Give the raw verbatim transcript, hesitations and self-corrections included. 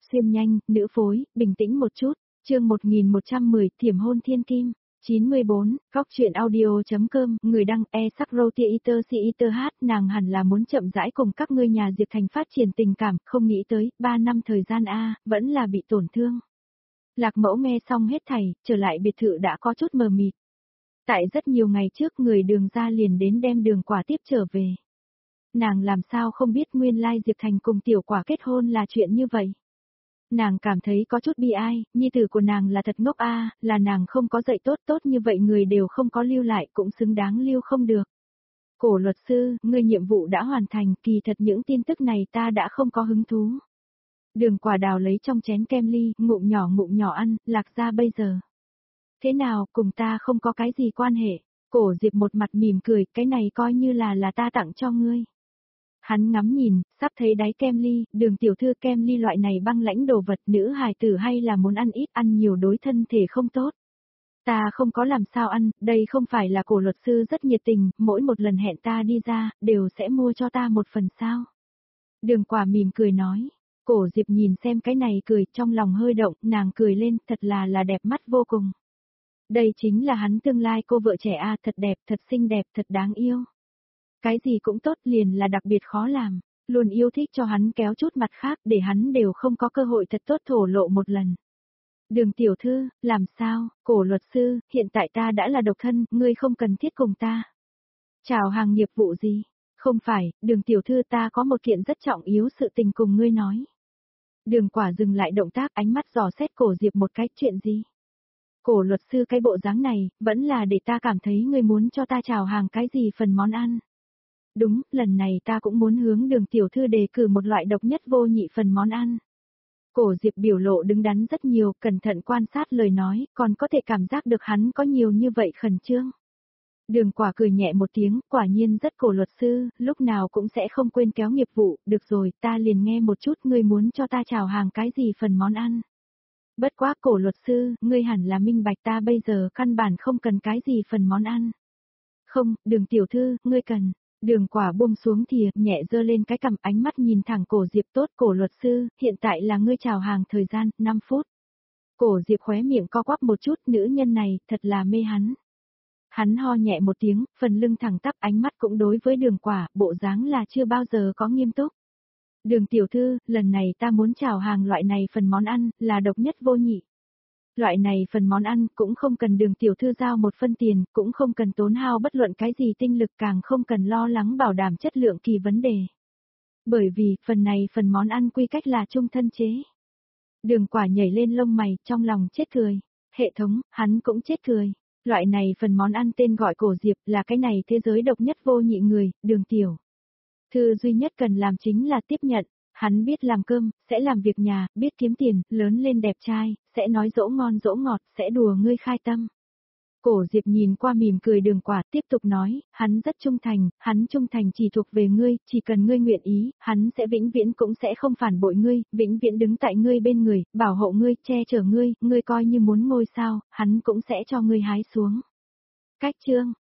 xuyên nhanh, nữ phối, bình tĩnh một chút, chương một nghìn một trăm mười, thiểm hôn thiên kim, chín mươi bốn, góc truyện audio.com, người đăng e sắc roti iter si iter hát, nàng hẳn là muốn chậm rãi cùng các ngươi nhà Diệp Thành phát triển tình cảm, không nghĩ tới, ba năm thời gian a vẫn là bị tổn thương. Lạc Mẫu nghe xong hết thảy, trở lại biệt thự đã có chút mờ mịt. Tại rất nhiều ngày trước người Đường gia liền đến đem Đường Quả tiếp trở về. Nàng làm sao không biết nguyên lai Diệp Thành cùng Tiểu Quả kết hôn là chuyện như vậy. Nàng cảm thấy có chút bi ai, nhi tử của nàng là thật ngốc a, là nàng không có dạy tốt tốt như vậy người đều không có lưu lại cũng xứng đáng lưu không được. Cổ luật sư, ngươi nhiệm vụ đã hoàn thành, kỳ thật những tin tức này ta đã không có hứng thú. Đường Quả đào lấy trong chén kem ly, ngụm nhỏ ngụm nhỏ ăn, Lạc gia bây giờ. Thế nào, cùng ta không có cái gì quan hệ. Cổ Diệp một mặt mỉm cười, cái này coi như là là ta tặng cho ngươi. Hắn ngắm nhìn, sắp thấy đáy kem ly, Đường tiểu thư kem ly loại này băng lãnh đồ vật, nữ hài tử hay là muốn ăn ít, ăn nhiều đối thân thể không tốt. Ta không có làm sao ăn, đây không phải là cổ luật sư rất nhiệt tình, mỗi một lần hẹn ta đi ra, đều sẽ mua cho ta một phần sao. Đường Quả mỉm cười nói. Cổ Diệp nhìn xem cái này cười, trong lòng hơi động, nàng cười lên, thật là là đẹp mắt vô cùng. Đây chính là hắn tương lai cô vợ trẻ a, thật đẹp, thật xinh đẹp, thật đáng yêu. Cái gì cũng tốt, liền là đặc biệt khó làm, luôn yêu thích cho hắn kéo chút mặt khác để hắn đều không có cơ hội thật tốt thổ lộ một lần. Đường tiểu thư, làm sao, cổ luật sư, hiện tại ta đã là độc thân, ngươi không cần thiết cùng ta. Chào hàng nghiệp vụ gì? Không phải, Đường tiểu thư ta có một kiện rất trọng yếu sự tình cùng ngươi nói. Đường Quả dừng lại động tác, ánh mắt dò xét cổ Diệp một cái, chuyện gì? Cổ luật sư, cái bộ dáng này, vẫn là để ta cảm thấy ngươi muốn cho ta chào hàng cái gì phần món ăn. Đúng, lần này ta cũng muốn hướng Đường tiểu thư đề cử một loại độc nhất vô nhị phần món ăn. Cổ Diệp biểu lộ đứng đắn rất nhiều, cẩn thận quan sát lời nói, còn có thể cảm giác được hắn có nhiều như vậy khẩn trương. Đường Quả cười nhẹ một tiếng, quả nhiên rất cổ luật sư, lúc nào cũng sẽ không quên kéo nghiệp vụ, được rồi, ta liền nghe một chút ngươi muốn cho ta chào hàng cái gì phần món ăn. Bất quá cổ luật sư, ngươi hẳn là minh bạch ta bây giờ căn bản không cần cái gì phần món ăn. Không, Đường tiểu thư, ngươi cần. Đường Quả buông xuống thìa, nhẹ giơ lên cái cằm, ánh mắt nhìn thẳng cổ Diệp, tốt cổ luật sư, hiện tại là ngươi chào hàng thời gian, năm phút. Cổ Diệp khóe miệng co quắp một chút, nữ nhân này, thật là mê hắn. Hắn ho nhẹ một tiếng, phần lưng thẳng tắp, ánh mắt cũng đối với Đường Quả, bộ dáng là chưa bao giờ có nghiêm túc. Đường tiểu thư, lần này ta muốn chào hàng loại này phần món ăn, là độc nhất vô nhị. Loại này phần món ăn cũng không cần Đường tiểu thư giao một phân tiền, cũng không cần tốn hao bất luận cái gì tinh lực, càng không cần lo lắng bảo đảm chất lượng kỳ vấn đề. Bởi vì, phần này phần món ăn quy cách là trung thân chế. Đường Quả nhảy lên lông mày, trong lòng chết cười. Hệ thống, hắn cũng chết cười. Loại này phần món ăn tên gọi cổ Diệp, là cái này thế giới độc nhất vô nhị người, Đường tiểu thư duy nhất cần làm chính là tiếp nhận. Hắn biết làm cơm, sẽ làm việc nhà, biết kiếm tiền, lớn lên đẹp trai, sẽ nói dỗ ngon dỗ ngọt, sẽ đùa ngươi khai tâm. Cổ Diệp nhìn qua mỉm cười Đường Quả, tiếp tục nói, hắn rất trung thành, hắn trung thành chỉ thuộc về ngươi, chỉ cần ngươi nguyện ý, hắn sẽ vĩnh viễn cũng sẽ không phản bội ngươi, vĩnh viễn đứng tại ngươi bên người, bảo hộ ngươi, che chở ngươi, ngươi coi như muốn ngôi sao, hắn cũng sẽ cho ngươi hái xuống. Cách chương